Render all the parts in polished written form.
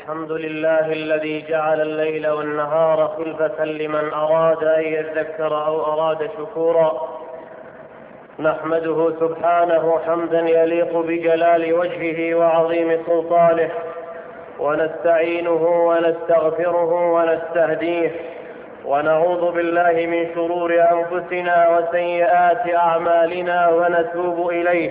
الحمد لله الذي جعل الليل والنهار خلفة لمن أراد أن يذكر أو أراد شكورا. نحمده سبحانه حمدا يليق بجلال وجهه وعظيم سلطانه، ونستعينه ونستغفره ونستهديه، ونعوذ بالله من شرور أنفسنا وسيئات أعمالنا ونتوب إليه،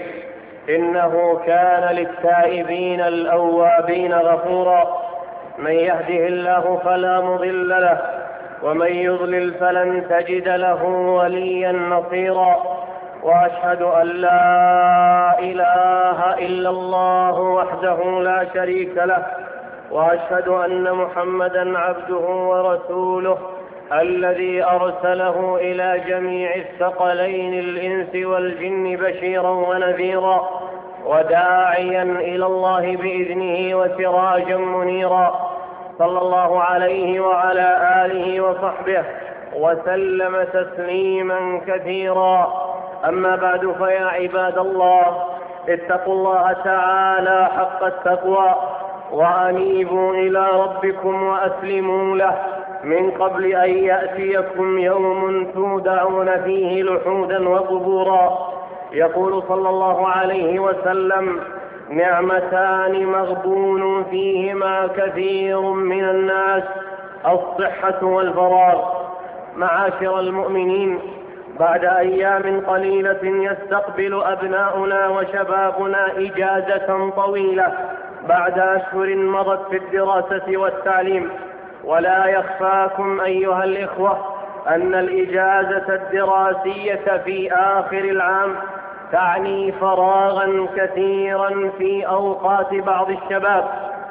إنه كان للتائبين الأوابين غفورا. من يهده الله فلا مضل له، ومن يضلل فلن تجد له وليا نصيرا. وأشهد أن لا إله إلا الله وحده لا شريك له، وأشهد أن محمدا عبده ورسوله الذي أرسله إلى جميع الثقلين الإنس والجن بشيرا ونذيرا، وداعيا إلى الله بإذنه وسراجا منيرا. صلى الله عليه وعلى آله وصحبه وسلم تسليما كثيرا. أما بعد، فيا عباد الله، اتقوا الله تعالى حق التقوى، وأنيبوا إلى ربكم وأسلموا له من قبل أن يأتيكم يوم تودعون فيه لحودا وقبورا. يقول صلى الله عليه وسلم: نعمتان مغبون فيهما كثير من الناس، الصحة والفراغ. معاشر المؤمنين، بعد أيام قليلة يستقبل أبناؤنا وشبابنا إجازة طويلة بعد أشهر مضت في الدراسة والتعليم. ولا يخفاكم أيها الإخوة أن الإجازة الدراسية في آخر العام تعني فراغا كثيرا في أوقات بعض الشباب،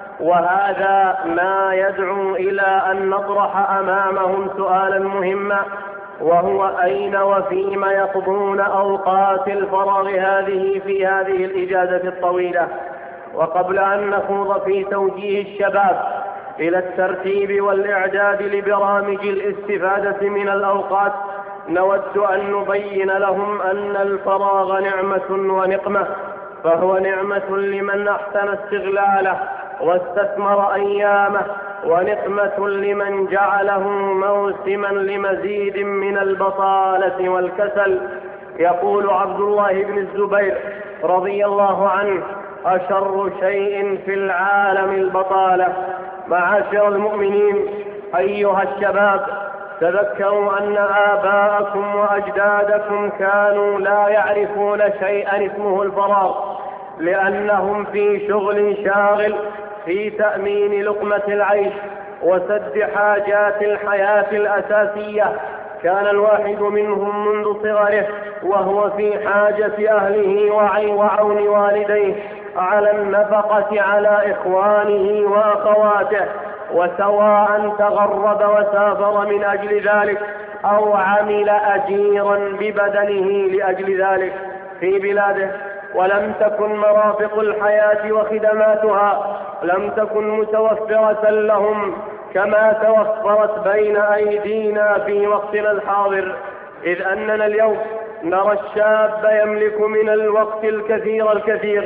وهذا ما يدعو إلى أن نطرح أمامهم سؤالا مهما، وهو: أين وفيما يقضون أوقات الفراغ هذه في هذه الإجازة الطويلة؟ وقبل أن نخوض في توجيه الشباب إلى الترتيب والإعداد لبرامج الاستفادة من الأوقات، نود أن نبين لهم أن الفراغ نعمة ونقمة، فهو نعمة لمن أحسن استغلاله واستثمر أيامه، ونقمة لمن جعله موسما لمزيد من البطالة والكسل. يقول عبد الله بن الزبير رضي الله عنه: أشر شيء في العالم البطالة. معاشر المؤمنين، أيها الشباب، تذكروا أن آباءكم وأجدادكم كانوا لا يعرفون شيئا اسمه الفراغ، لأنهم في شغل شاغل في تأمين لقمة العيش وسد حاجات الحياة الأساسية. كان الواحد منهم منذ صغره وهو في حاجة أهله وعون والديه على النفقة على إخوانه وأخواته، وسواء تغرب وسافر من أجل ذلك أو عمل أجيرا ببدنه لأجل ذلك في بلاده. ولم تكن مرافق الحياة وخدماتها لم تكن متوفرة لهم كما توفرت بين أيدينا في وقتنا الحاضر، إذ أننا اليوم نرى الشاب يملك من الوقت الكثير،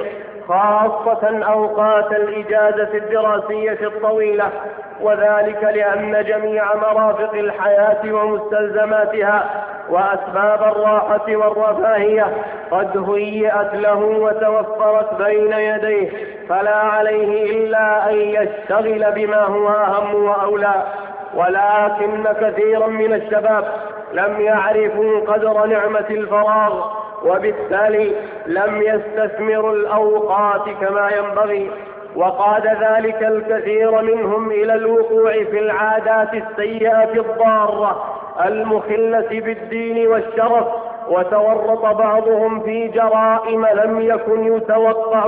خاصة أوقات الإجازة الدراسية الطويلة، وذلك لأن جميع مرافق الحياة ومستلزماتها وأسباب الراحة والرفاهية قد هيئت له وتوفرت بين يديه، فلا عليه إلا أن يشتغل بما هو أهم وأولى. ولكن كثيرا من الشباب لم يعرفوا قدر نعمة الفراغ، وبالتالي لم يستثمروا الأوقات كما ينبغي، وقاد ذلك الكثير منهم إلى الوقوع في العادات السيئة الضارة المخلة بالدين والشرف، وتورط بعضهم في جرائم لم يكن يتوقع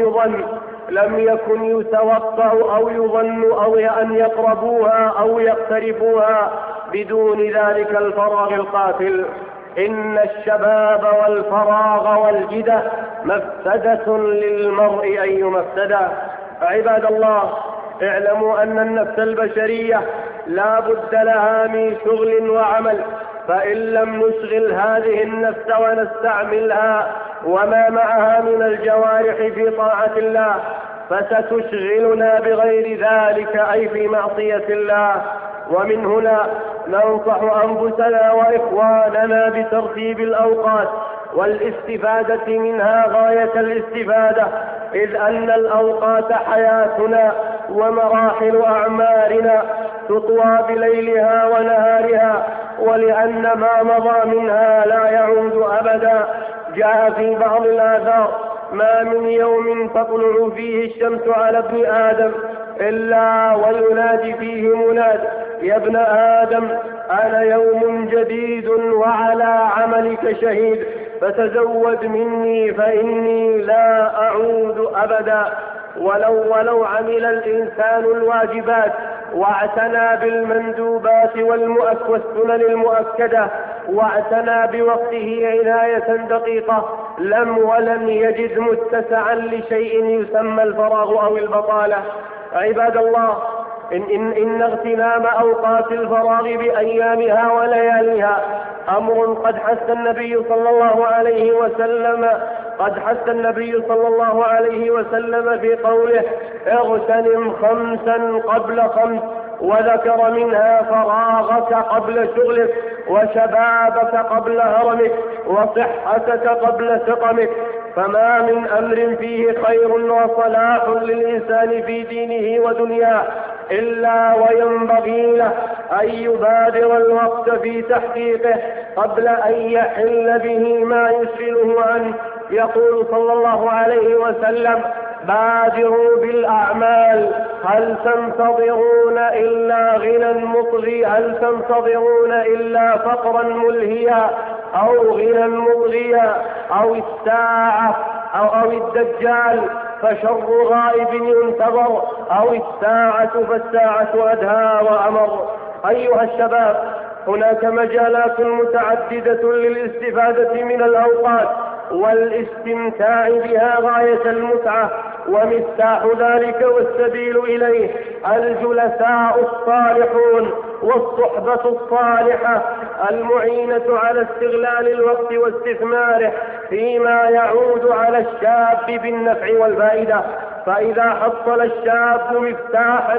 أو يظن أو أن يقربوها أو يقتربوها بدون ذلك الفراغ القاتل. إن الشباب والفراغ والجدة مفسدة للمرء أي مفسدة. عباد الله، اعلموا أن النفس البشرية لا بد لها من شغل وعمل، فإن لم نشغل هذه النفس ونستعملها وما معها من الجوارح في طاعة الله فستشغلنا بغير ذلك أي في معصية الله. ومن هنا ننصح أنفسنا وإخواننا بترتيب الأوقات والاستفادة منها غاية الاستفادة، إذ أن الأوقات حياتنا ومراحل أعمارنا تطوى بليلها ونهارها، ولأن ما مضى منها لا يعود أبدا. جاء في بعض الآثار: ما من يوم تطلع فيه الشمس على ابن آدم إلا وينادي فيه مناد: يا ابن آدم أنا يوم جديد وعلى عملك شهيد، فتزود مني فإني لا أعود أبدا. ولو عمل الإنسان الواجبات واعتنى بالمندوبات والسنن المؤكدة واعتنى بوقته عناية دقيقة ولم يجد متسعا لشيء يسمى الفراغ أو البطالة. عباد الله، إن اغتنام أوقات الفراغ بأيامها ولياليها أمر قد حث النبي صلى الله عليه وسلم في قوله: اغتنم 5 قبل 5، وذكر منها فراغك قبل شغلك، وشبابك قبل هرمك، وصحتك قبل سقمك. فما من أمر فيه خير وصلاح للإنسان في دينه ودنياه إلا وينبغي له أن يبادر الوقت في تحقيقه قبل أن يحل به ما يشغله عنه. يقول صلى الله عليه وسلم: بادروا بالأعمال، هل تنتظرون إلا غنى مطغي؟ هل تنتظرون إلا فقرا ملهيا أو غنى مطغيا أو الساعة أو الدجال فشر غائب ينتظر، أو الساعة فالساعة أدهى وأمر. أيها الشباب، هناك مجالات متعددة للاستفادة من الأوقات والاستمتاع بها غاية المتعة، ومفتاح ذلك والسبيل إليه الجلساء الصالحون والصحبة الصالحة المعينة على استغلال الوقت واستثماره فيما يعود على الشاب بالنفع والفائدة. فإذا حصل الشاب مفتاحا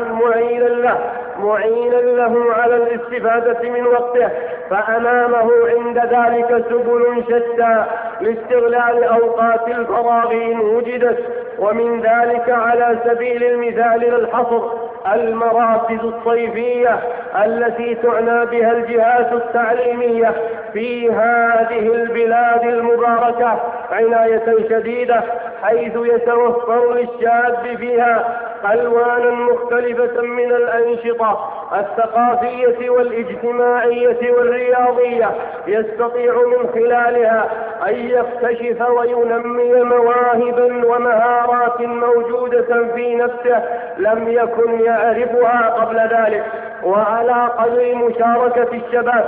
معينا له على الاستفادة من وقته، فأمامه عند ذلك سبل شتى لاستغلال أوقات الفراغ إن وجدت. ومن ذلك على سبيل المثال للحصر المراكز الصيفية التي تعنى بها الجهات التعليمية في هذه البلاد المباركة عناية شديدة، حيث يتوفر للشاب فيها ألوانا مختلفة من الأنشطة الثقافية والاجتماعية والرياضية، يستطيع من خلالها أن يكتشف وينمي مواهبا ومهارات موجودة في نفسه لم يكن يعرفها قبل ذلك. وعلى قدر مشاركة الشباب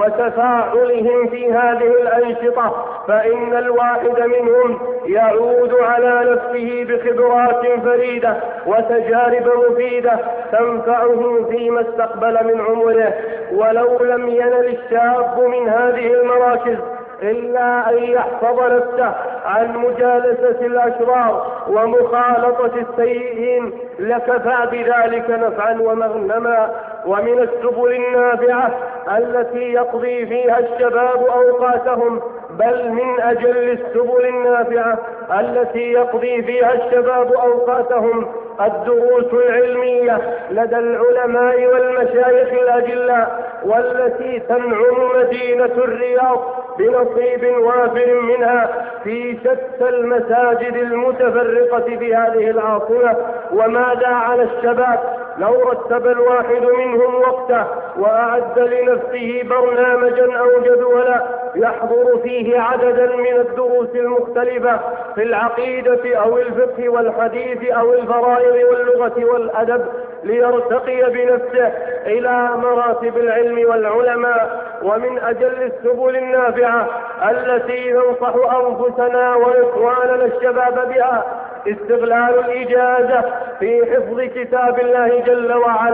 وتفاعلهم في هذه الأنشطة، فإن الواحد منهم يعود على نفسه بخبرات فريدة وتجارب مفيدة تنفعه فيما استقبل من عمره. ولو لم ينل الشاب من هذه المراكز إلا أن يحفظ نفسه عن مجالسة الأشرار ومخالطة السيئين لكفى بذلك نفعا ومغنما. ومن السبل النافعة التي يقضي فيها الشباب أوقاتهم، بل من أجل السبل النافعة التي يقضي فيها الشباب أوقاتهم الدروس العلمية لدى العلماء والمشايخ الأجلاء، والتي تنعم مدينة الرياض بنصيب وافر منها في شتى المساجد المتفرقة في هذه العاصمة. وماذا على الشباب لو رتب الواحد منهم وقته وأعد لنفسه برنامجا أو جدولا يحضر فيه عددا من الدروس المختلفة في العقيدة أو الفقه والحديث أو الفرائض واللغة والأدب، ليرتقي بنفسه إلى مراتب العلم والعلماء. ومن أجل السبل النافعة التي ننصح أنفسنا وإخواننا الشباب بها استغلال الإجازة في حفظ كتاب الله جل وعلا،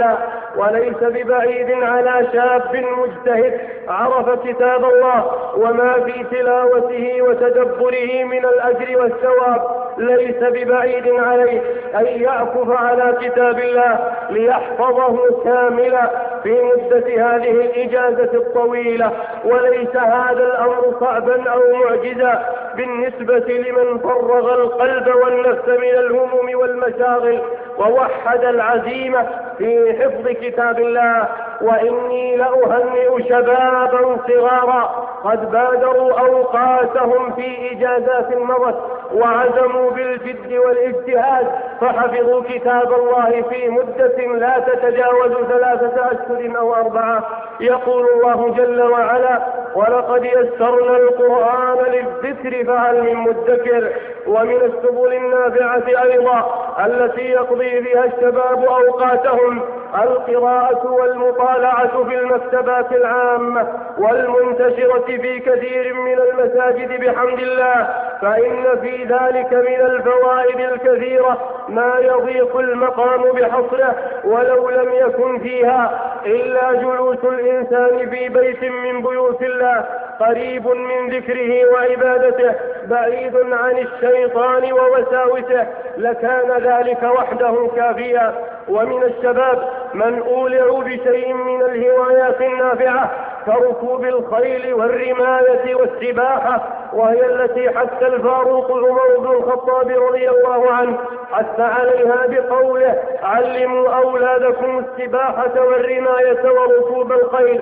وليس ببعيد على شاب مجتهد عرف كتاب الله وما في تلاوته وتدبره من الأجر والثواب، ليس ببعيد عليه أن يعكف على كتاب الله ليحفظه كاملا في مدة هذه الإجازة الطويلة. وليس هذا الأمر صعبا أو معجزا بالنسبة لمن فرغ القلب والنفس من الهموم والمشاغل ووحد العزيمة في حفظ كتاب الله. وإني لأهنئ شبابا صغارا قد بادروا أوقاتهم في إجازات مضت وعزموا بالجد والاجتهاد فحفظوا كتاب الله في مدة لا تتجاوز 3 أشهر أو 4. يقول الله جل وعلا: ولقد يسرنا القرآن للذكر فهل من مدكر. ومن السبل النافعة أيضا التي يقضي بها الشباب أوقاتهم القراءة والمطالعة في المكتبات العامة والمنتشرة في كثير من المساجد بحمد الله، فإن في ذلك من الفوائد الكثيرة ما يضيق المقام بحصره، ولو لم يكن فيها إلا جلوس الإنسان في بيت من بيوت الله قريب من ذكره وعبادته بعيد عن الشيطان ووساوسه لكان ذلك وحده كافيا. ومن الشباب من أولعوا بشيء من الهوايات النافعة كركوب الخيل والرماية والسباحة، وهي التي حث الفاروق عمر بن الخطاب رضي الله عنه حث عليها بقوله: علموا أولادكم السباحة والرماية وركوب الخيل.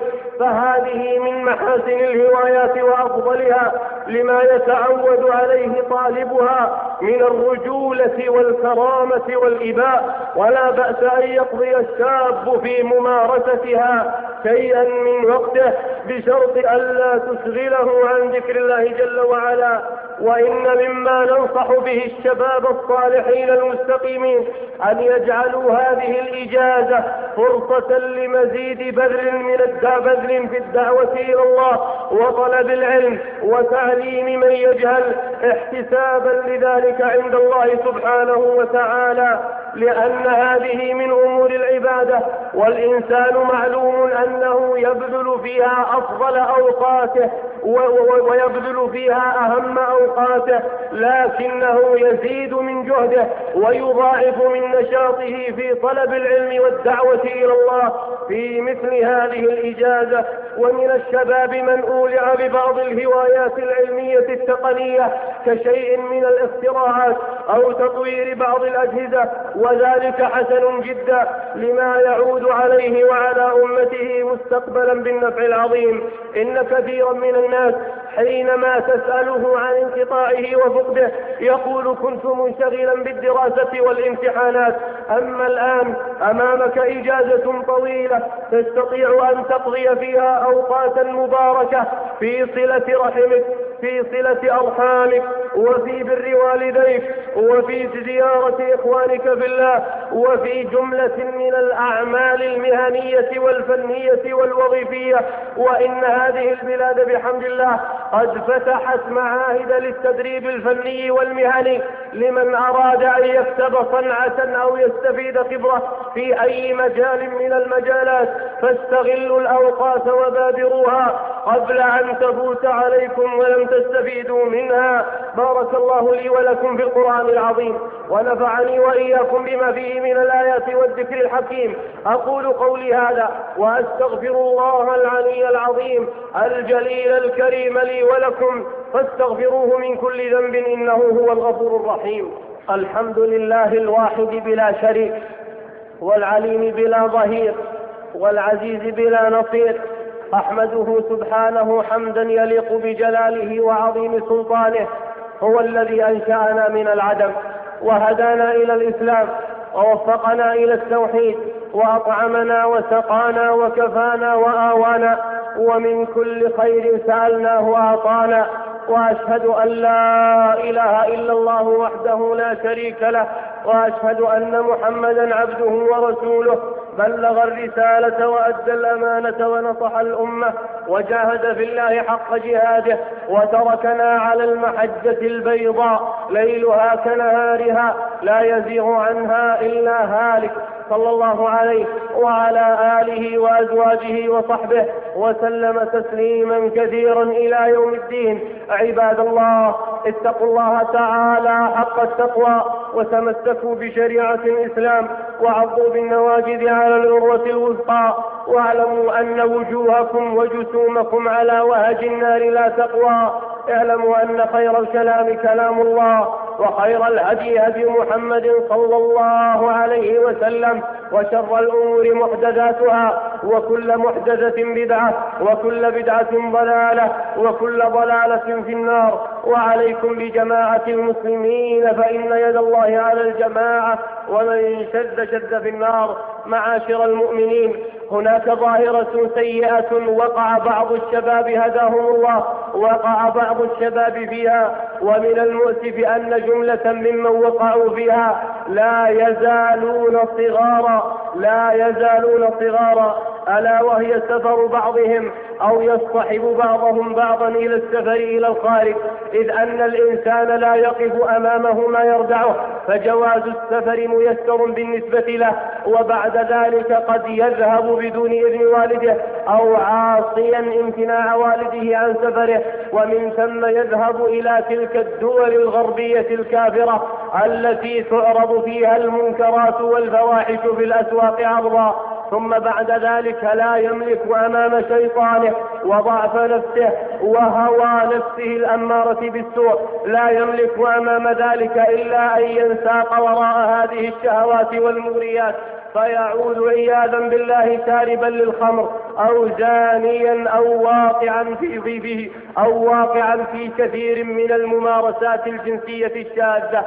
فهذه من محاسن الهوايات وأفضلها لما يتعود عليه طالبها من الرجولة والكرامة والإباء، ولا بأس أن يقضي الشاب في ممارستها شيئا من وقته بشرط ألا تشغله عن ذكر الله جل وعلا. وإن مما ننصح به الشباب الصالحين المستقيمين أن يجعلوا هذه الإجازة فرصة لمزيد بذل في الدعوة إلى الله وطلب العلم وتعليم من يجهل احتسابا لذلك عند الله سبحانه وتعالى، لأن هذه من أمور العبادة، والإنسان معلوم أنه يبذل فيها أفضل أوقاته ويبذل فيها أهم أوقاته، لكنه يزيد من جهده ويضاعف من نشاطه في طلب العلم والدعوة إلى الله في مثل هذه الإجازة. ومن الشباب من أولع ببعض الهوايات العلمية التقنية كشيء من الاختراعات أو تطوير بعض الأجهزة، وذلك حسن جدا لما يعود عليه وعلى أمته مستقبلا بالنفع العظيم. إن كثيرا من الناس حينما تسأله عن انقطاعه وفقده يقول: كنت منشغلا بالدراسة والامتحانات، أما الآن أمامك إجازة طويلة تستطيع أن تقضي فيها أوقاتا مباركة في صلة رحمك، في صلة أرحامك، وفي بر والديك، وفي زيارة إخوانك في الله، وفي جملة من الأعمال المهنية والفنية والوظيفية. وإن هذه البلاد بحمد الله قد فتحت معاهد للتدريب الفني والمهني لمن أراد أن يكتب صنعة أو يستفيد خبرة في أي مجال من المجالات، فاستغلوا الأوقات وبادروها قبل أن تفوت عليكم ولم تستفيدوا منها. بارك الله لي ولكم في القرآن العظيم، ونفعني وإياكم بما فيه من الآيات والذكر الحكيم. أقول قولي هذا وأستغفر الله العلي العظيم الجليل الكريم لي ولكم، فاستغفروه من كل ذنب إنه هو الغفور الرحيم. الحمد لله الواحد بلا شريك، والعليم بلا ظهير، والعزيز بلا نصير. أحمده سبحانه حمدا يليق بجلاله وعظيم سلطانه. هو الذي أنشأنا من العدم وهدانا إلى الإسلام ووفقنا إلى التوحيد وأطعمنا وسقانا وكفانا وآوانا، ومن كل خير سألناه وأعطانا. وأشهد أن لا إله إلا الله وحده لا شريك له، وأشهد أن محمدا عبده ورسوله بلغ الرسالة وأدى الأمانة ونصح الأمة وجاهد في الله حق جهاده، وتركنا على المحجة البيضاء ليلها كنهارها لا يزيغ عنها إلا هالك. صلى الله عليه وعلى آله وأزواجه وصحبه وسلم تسليما كثيرا إلى يوم الدين. عباد الله، اتقوا الله تعالى حق التقوى وتمسكوا بشريعة الإسلام وعضوا بالنواجذ على العروة الوثقى، واعلموا أن وجوهكم وجسومكم على وهج النار لا تقوى. اعلموا أن خير الكلام كلام الله، وخير الهدي هدي محمد صلى الله عليه وسلم، وشر الأمور محدثاتها، وكل محدثة بدعة، وكل بدعة ضلالة، وكل ضلالة في النار. وعليكم بجماعة المسلمين، فإن يد الله على الجماعة، ومن شد في النار. معاشر المؤمنين، هناك ظاهرة سيئة وقع بعض الشباب هداهم الله وقع بعض الشباب فيها، ومن المؤسف أن جملة ممن وقعوا فيها لا يزالون صغارا، ألا وهي سفر بعضهم أو يصطحب بعضهم بعضا إلى السفر إلى الخارج، إذ أن الإنسان لا يقف أمامه ما يردعه، فجواز السفر ميسر بالنسبة له، وبعد ذلك قد يذهب بدون إذن والده أو عاصيا امتناع والده عن سفره، ومن ثم يذهب إلى تلك الدول الغربية الكافرة التي تعرض فيها المنكرات والفواحش في الأسواق عرضا، ثم بعد ذلك لا يملك أمام شيطانه وضعف نفسه وهوى نفسه الأمارة بالسوء، لا يملك أمام ذلك إلا أن ينساق وراء هذه الشهوات والمغريات، فيعود عياذا بالله شاربا للخمر أو زانيا أو واقعا في كثير من الممارسات الجنسية الشاذة.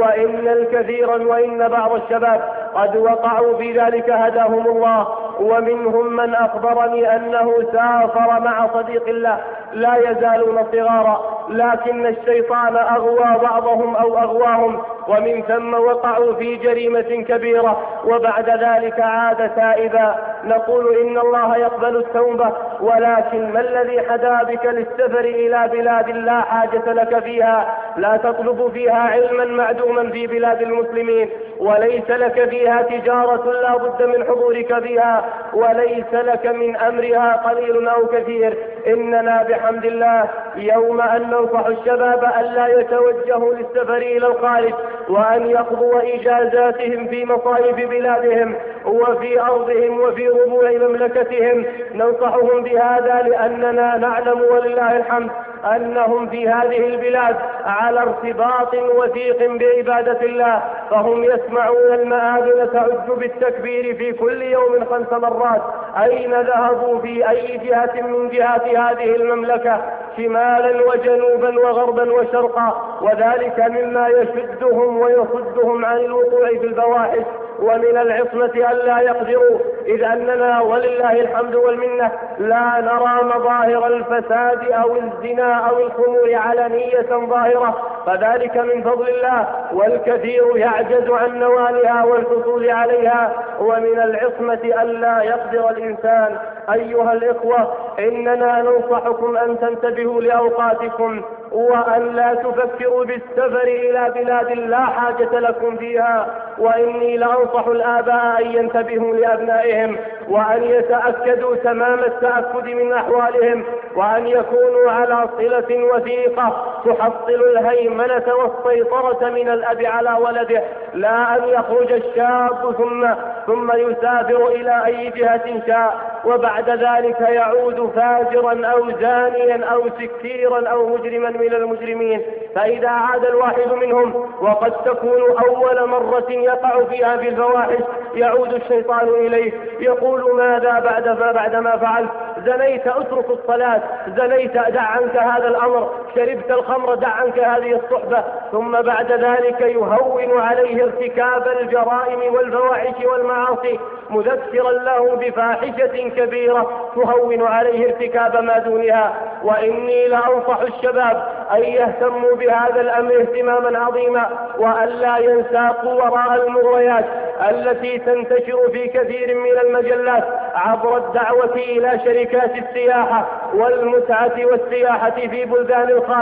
وإن بعض الشباب قد وقعوا في ذلك هداهم الله، ومنهم من أخبرني أنه سافر مع صديق له، لا يزالون صغارا، لكن الشيطان أغوى بعضهم أو أغواهم، ومن ثم وقعوا في جريمة كبيرة، وبعد ذلك عاد تائبا. نقول إن الله يقبل التوبة، ولكن ما الذي حدا بك للسفر إلى بلاد لا حاجة لك فيها، لا تطلب فيها علما معدوما في بلاد المسلمين، وليس لك فيها تجارة لا بد من حضورك فيها، وليس لك من أمرها قليل أو كثير. إننا بحمد الله يوم أن ننصح الشباب ألا يتوجهوا للسفر إلى الخارج، وأن يقضوا إجازاتهم في مصائف بلادهم وفي أرضهم وفي ربوع مملكتهم. ننصحهم بهذا لأننا نعلم ولله الحمد أنهم في هذه البلاد على ارتباط وثيق بعبادة الله، فهم يسمعون المآذن تعج بالتكبير في كل يوم 5 مرات، أين ذهبوا في أي جهة من جهات هذه المملكة، شمالا وجنوبا وغربا وشرقا، وذلك مما يشدهم ويصدهم عن الوقوع في الفواحش، ومن العصمة ألا يقدروا، إذ أننا ولله الحمد والمنة لا نرى مظاهر الفساد أو الزنا أو الخمور علنية ظاهرة، فذلك من فضل الله، والكثير يعجز عن نوالها والحصول عليها، ومن العصمة ألا يقدر الإنسان. أيها الإخوة، إننا ننصحكم أن تنتبهوا لأوقاتكم، وأن لا تفكروا بالسفر إلى بلاد لا حاجة لكم فيها، وإني لأنصح الآباء أن ينتبهوا لأبنائهم، وأن يتأكدوا تمام التأكد من أحوالهم، وأن يكونوا على صلة وثيقة تحصل الهيمنة والسيطرة من الأب على ولده، لا أن يخرج الشاب ثم يسافر إلى أي جهة شاء، وبعد ذلك يعود فاجرا أو زانيا أو سكيرا أو مجرما من المجرمين. فإذا عاد الواحد منهم، وقد تكون أول مرة يقع فيها في الفواحش، يعود الشيطان إليه يقول: ماذا بعد ما فعلت؟ زنيت، اترك الصلاة، زنيت، دع عنك هذا الأمر، شربت الخمر، دع عنك هذه الصحبة، ثم بعد ذلك يهون عليه ارتكاب الجرائم والفواحش والمعاصي، مذكرا له بفاحشة كبيرة تهون عليه ارتكاب ما دونها. وإني لأنصح الشباب أن يهتموا بهذا الأمر اهتماما عظيما، وأن لا ينساقوا وراء المغريات التي تنتشر في كثير من المجلات عبر الدعوة إلى شركات السياحة والمتعة والسياحة في بلدان الخارج،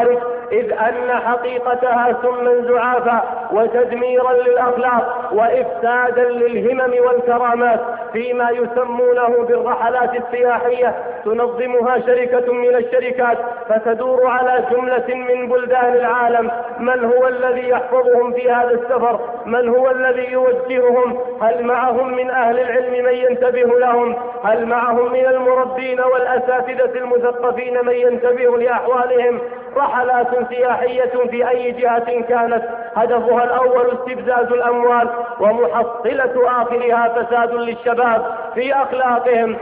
إذ أن حقيقتها سما زعافا وتدميرا للأخلاق وإفسادا للهمم والكرامات، فيما يسمونه بالرحلات السياحية تنظمها شركة من الشركات، فتدور على جملة من بلدان العالم. من هو الذي يحفظهم في هذا السفر؟ من هو الذي يوجههم؟ هل معهم من أهل العلم من ينتبه لهم؟ هل معهم من المربين والأساتذة المثقفين من ينتبه لأحوالهم؟ رحلات سياحية في أي جهة كانت هدفها الأول استفزاز الأموال، ومحصلة آخرها فساد للشباب في أخلاقهم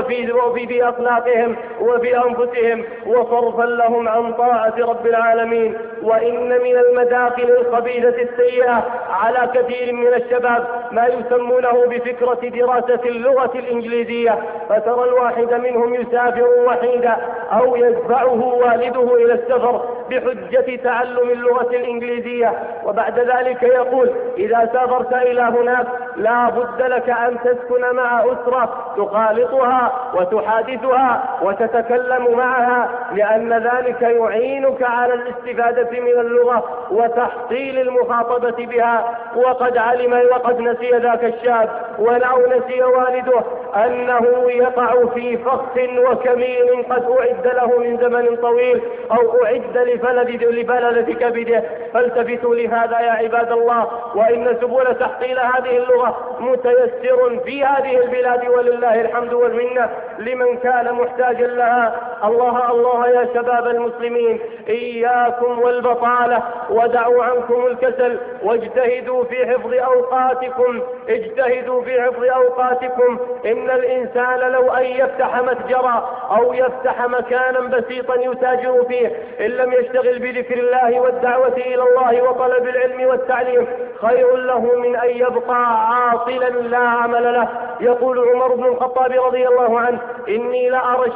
وفي أخلاقهم وفي أنفسهم، وصرفا لهم عن طاعة رب العالمين. وإن من المداخل الخبيثة السيئة على كثير من الشباب ما يسمونه بفكرة دراسة اللغة الإنجليزية، فترى الواحد منهم يسافر وحيدا أو يدفعه والده إلى السفر بحجة تعلم اللغة الإنجليزية، وبعد ذلك يقول: إذا سافرت إلى هناك لا بد لك أن تسكن مع أسرة تخالطها وتحادثها وتتكلم معها، لأن ذلك يعينك على الاستفادة من اللغة وتحصيل المخاطبة بها. وقد علم وقد نسي ذاك الشاب ولو نسي والده أنه يقع في فخ وكمين قد أعد له من زمن طويل، أو أعد لبلدة كبده. فالتفتوا لهذا يا عباد الله، وإن سبل تحصيل هذه اللغة متيسر في هذه البلاد ولله الحمد والمنة لمن كان محتاجا لها. الله الله يا شباب المسلمين، إياكم والبطالة، ودعوا عنكم الكسل، واجتهدوا في حفظ أوقاتكم، اجتهدوا في حفظ أوقاتكم. إن الإنسان لو أن يفتح متجرا أو يفتح مكانا بسيطا يتاجر فيه، إن لم يشتغل بذكر الله والدعوة إلى الله وطلب العلم والتعليم، خير له من أن يبقى عاطلا لا عمل له. يقول عمر بن الخطاب رضي الله عنه: إني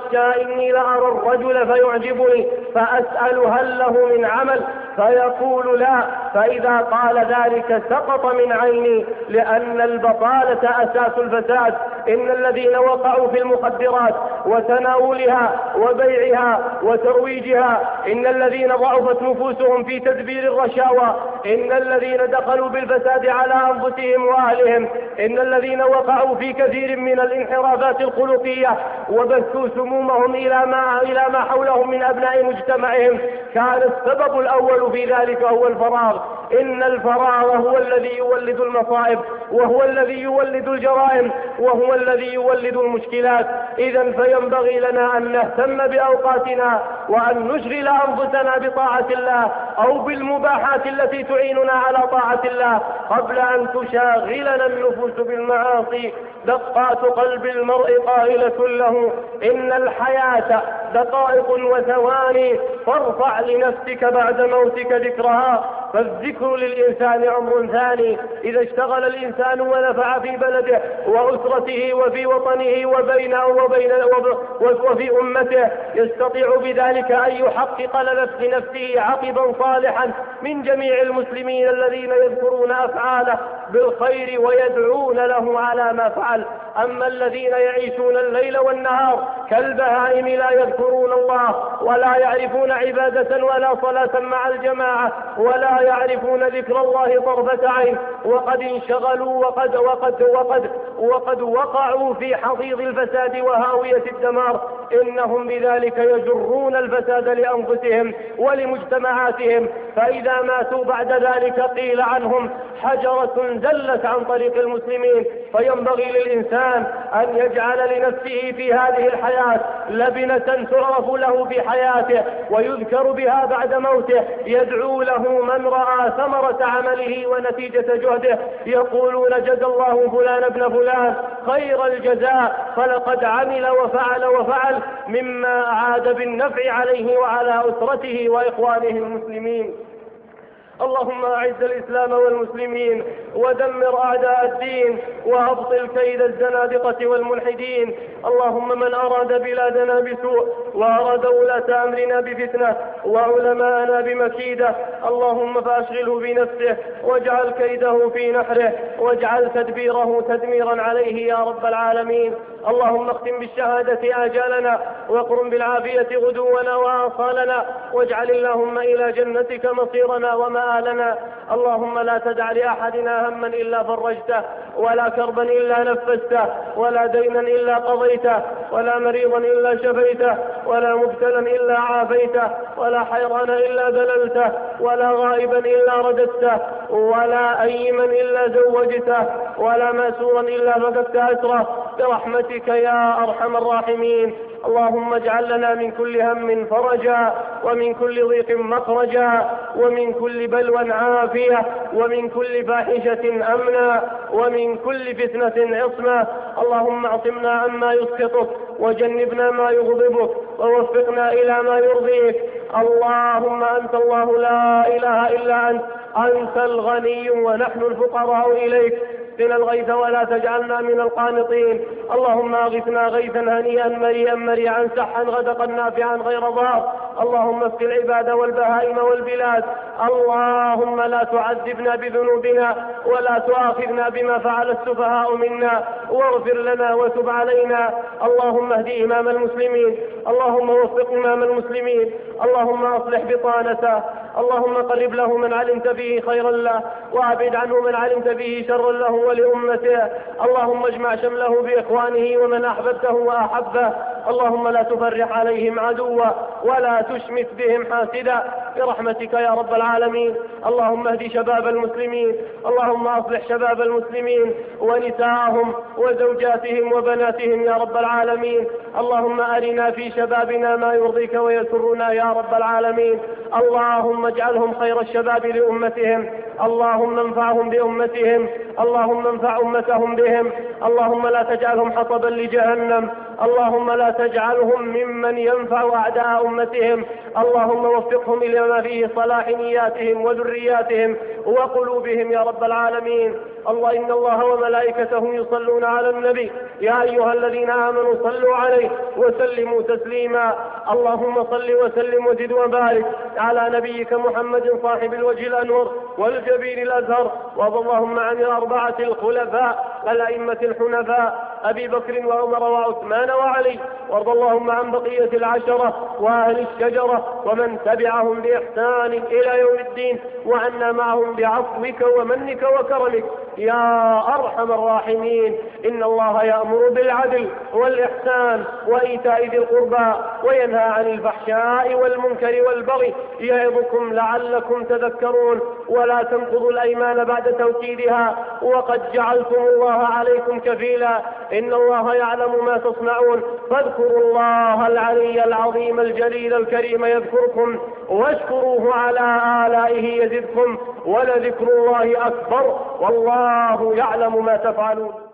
لأرى الرجل فيعجبني فأسأل هل له من عمل فيقول لا، فإذا قال ذلك سقط من عيني، لأن البطالة أساس الفساد. إن الذين وقعوا في المخدرات وتناولها وبيعها وترويجها، إن الذين ضعفت نفوسهم في تدبير الرشاوى، إن الذين دخلوا بالفساد على أنفسهم وأهلهم، إن الذين وقعوا في كثير من الانحرافات الخلقية وبثوا سمومهم إلى ما حولهم من أبناء مجتمعهم، كان السبب الأول في ذلك هو الفراغ. إن الفراغ هو الذي يولد المصائب، وهو الذي يولد الجرائم، وهو الذي يولد المشكلات. إذن فينبغي لنا أن نهتم بأوقاتنا وأن نشغل أنفسنا بطاعة الله أو بالمباحات التي تعيننا على طاعة الله قبل أن تشاغلنا النفوس بالمعاصي. دقات قلب المرء قائلة له: إن الحياة دقائق وثواني، فارفع لنفسك بعد موتك ذكرها، فالذكر للإنسان عمر ثاني. إذا اشتغل الإنسان ونفع في بلده وأسرته وفي وطنه وفي أمته، يستطيع بذلك أن يحقق لنفسه عقبا صالحا من جميع المسلمين الذين يذكرون أفعاله بالخير ويدعون له على ما فعل. أما الذين يعيشون الليل والنهار كالبهائم لا يذكرون الله ولا يعرفون عبادة ولا صلاة مع الجماعة ولا يعرفون ذكر الله طرفة عين، وقد انشغلوا وقد وقعوا في حضيض الفساد وهاوية الدمار، إنهم بذلك يجرون الفساد لأنفسهم ولمجتمعاتهم، فإذا ماتوا بعد ذلك قيل عنهم حجرة زلت عن طريق المسلمين. فينبغي للإنسان أن يجعل لنفسه في هذه الحياة لبنة تعرف له في حياته ويذكر بها بعد موته، يدعو له من رأى ثمرة عمله ونتيجة جهده، يقولون جزى الله فلان ابن فلان خير الجزاء، فلقد عمل وفعل مما عاد بالنفع عليه وعلى أسرته وإخوانه المسلمين. اللهم أعز الإسلام والمسلمين ودمر أعداء الدين، وأبطل كيد الزنادقة والملحدين. اللهم من أراد بلادنا بسوء وأراد ولاة أمرنا بفتنة وعلماءنا بمكيدة اللهم فأشغله بنفسه واجعل كيده في نحره واجعل تدبيره تدميرا عليه يا رب العالمين. اللهم اختم بالشهادة آجالنا واقرم بالعافية غدونا وآصالنا واجعل اللهم إلى جنتك مصيرنا ومآلنا. اللهم لا تدع لأحدنا هما إلا فرجته ولا كربا إلا نفسته ولا دينا إلا قضيته ولا مريضا إلا شفيته ولا مبتلا إلا عافيته ولا حيرانا إلا دللته ولا غائبا إلا رددته ولا أيما إلا زوجته ولا ماسورا إلا فككت أسره برحمتك يا أرحم الراحمين. اللهم اجعل لنا من كل هم فرجا ومن كل ضيق مخرجا ومن كل بلوى عافية ومن كل فاحشة أمنا ومن كل فتنة عصمة. اللهم اعصمنا عما يسخطك وجنبنا ما يغضبك ووفقنا إلى ما يرضيك. اللهم أنت الله لا إله إلا أنت الغني ونحن الفقراء إليك. اسقنا الغيث ولا تجعلنا من القانطين. اللهم اغثنا غيثا هنيئا مريئا مريعا سحا غدقا نافعا غير ضار. اللهم اسق العباد والبهائم والبلاد. اللهم لا تعذبنا بذنوبنا ولا تؤاخذنا بما فعل السفهاء منا واغفر لنا وتب علينا. اللهم اهد إمام المسلمين. اللهم وفق إمام المسلمين. اللهم أصلح بطانته. اللهم قرب له من علمت فيه خيرا له وأبعد عنه من علمت فيه شرا له ولأمته. اللهم اجمع شمله بإخوانه ومن أحببته وأحبه. اللهم لا تفرح عليهم عدوا ولا تشمت بهم حاسدا برحمتك يا رب العالمين. اللهم اهد شباب المسلمين. اللهم أصلح شباب المسلمين ونساءهم وزوجاتهم وبناتهم يا رب العالمين. اللهم أرنا في شبابنا ما يرضيك ويسرنا يا رب العالمين. اللهم اجعلهم خير الشباب لأمتهم. اللهم انفعهم بأمتهم. اللهم انفع أمتهم بهم. اللهم لا تجعلهم حطبا لجهنم. اللهم لا تجعلهم ممن ينفع أعداء أمتهم. اللهم وفقهم إلى ما فيه صلاح نياتهم وذرياتهم وقلوبهم يا رب العالمين. الله إن الله وملائكته يصلون على النبي يا أيها الذين آمنوا صلوا عليه وسلموا تسليما. اللهم صل وسلم وزد وبارك على نبيك محمد صاحب الوجه الأنور والجبين الأزهر. وارض اللهم عن الأربعة الخلفاء الأئمة الحنفاء أبي بكر وعمر وعثمان وعلي. وارض اللهم عن بقية العشرة وأهل الشجرة ومن تبعهم بإحسان إلى يوم الدين وعنا معهم بعفوك ومنك وكرمك يا أرحم الراحمين. إن الله يأمر بالعدل والإحسان وإيتاء ذي القربى وينهى عن الفحشاء والمنكر والبغي يعظكم لعلكم تذكرون. ولا تنقضوا الأيمان بعد توكيدها وقد جعلتم الله عليكم كفيلا. إن الله يعلم ما تصنعون. فاذكروا الله العلي العظيم الجليل الكريم يذكركم واشكروه على آلائه يزدكم ولذكر الله أكبر والله يعلم ما تفعلون.